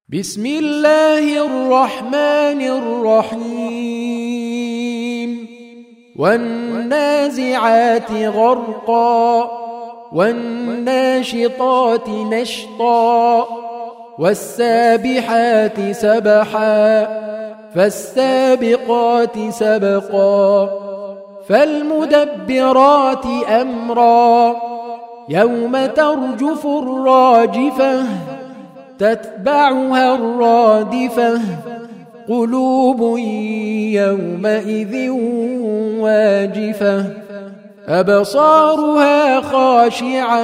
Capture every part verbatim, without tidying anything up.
بسم الله الرحمن الرحيم والنازعات غرقا والناشطات نشطا والسابحات سبحا فالسابقات سبقا فالمدبرات أمرا يوم ترجف الراجفة تتبعها الرادفة قلوب يومئذ واجفة أبصارها خاشعة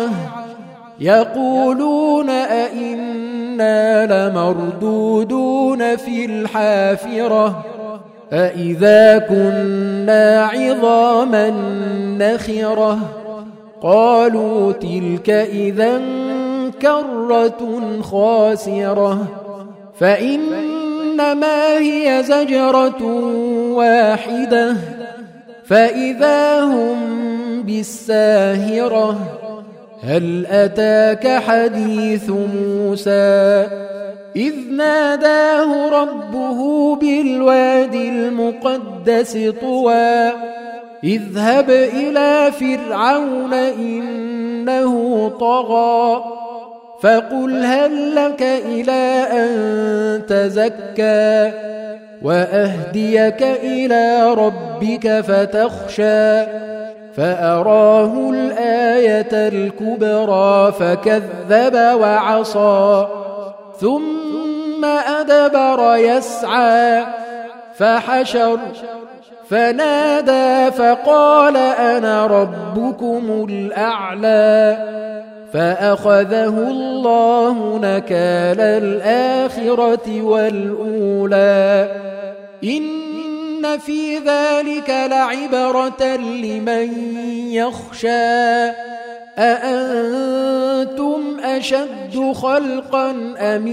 يقولون أئنا لمردودون في الحافرة أئذا كنا عظاما نخرة قالوا تلك إذا كرة خاسرة فإنما هي زجرة واحدة فإذا هم بالساهرة هل أتاك حديث موسى إذ ناداه ربه بالوادي المقدس طوى اذهب إلى فرعون إنه طغى فقل هل لك إلى أن تزكى وأهديك إلى ربك فتخشى فأراه الآية الكبرى فكذب وعصى ثم أدبر يسعى فحشر فنادى فقال أنا ربكم الأعلى فأخذه الله نكال الآخرة والأولى إن في ذلك لعبرة لمن يخشى أأنتم أشد خلقا أم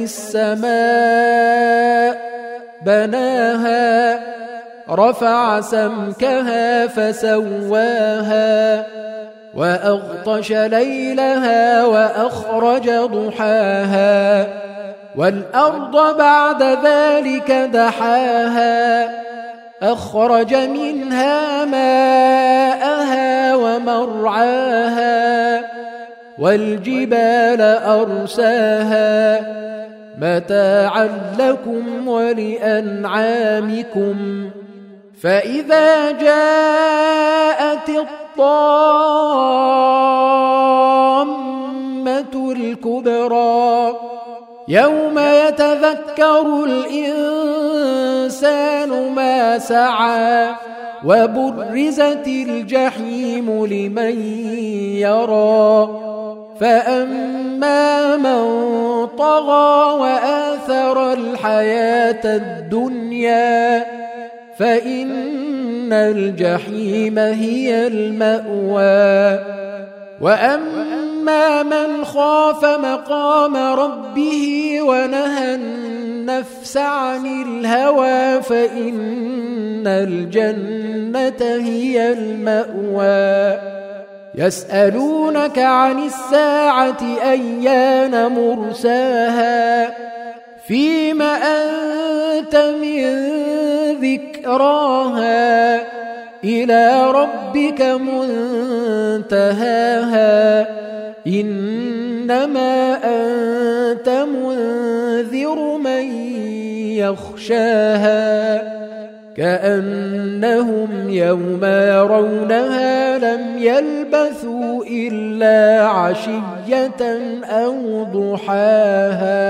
السماء بناها رفع سمكها فسواها وأغطش ليلها وأخرج ضحاها والأرض بعد ذلك دحاها أخرج منها ماءها ومرعاها والجبال أرساها متاعا لكم ولأنعامكم فإذا جاءت الطامة الكبرى يوم يتذكر الإنسان ما سعى وبرزت الجحيم لمن يرى فأما من طغى وآثر الحياة الدنيا فإن الجحيم هي المأوى وأما من خاف مقام ربه ونهى النفس عن الهوى فإن الجنة هي المأوى يسألونك عن الساعة أيان مرساها فيم أنت من ذكراها إلى ربك منتهاها إنما أنت منذر من يخشاها كأنهم يوم يرونها لم يلبثوا إلا عشية أو ضحاها.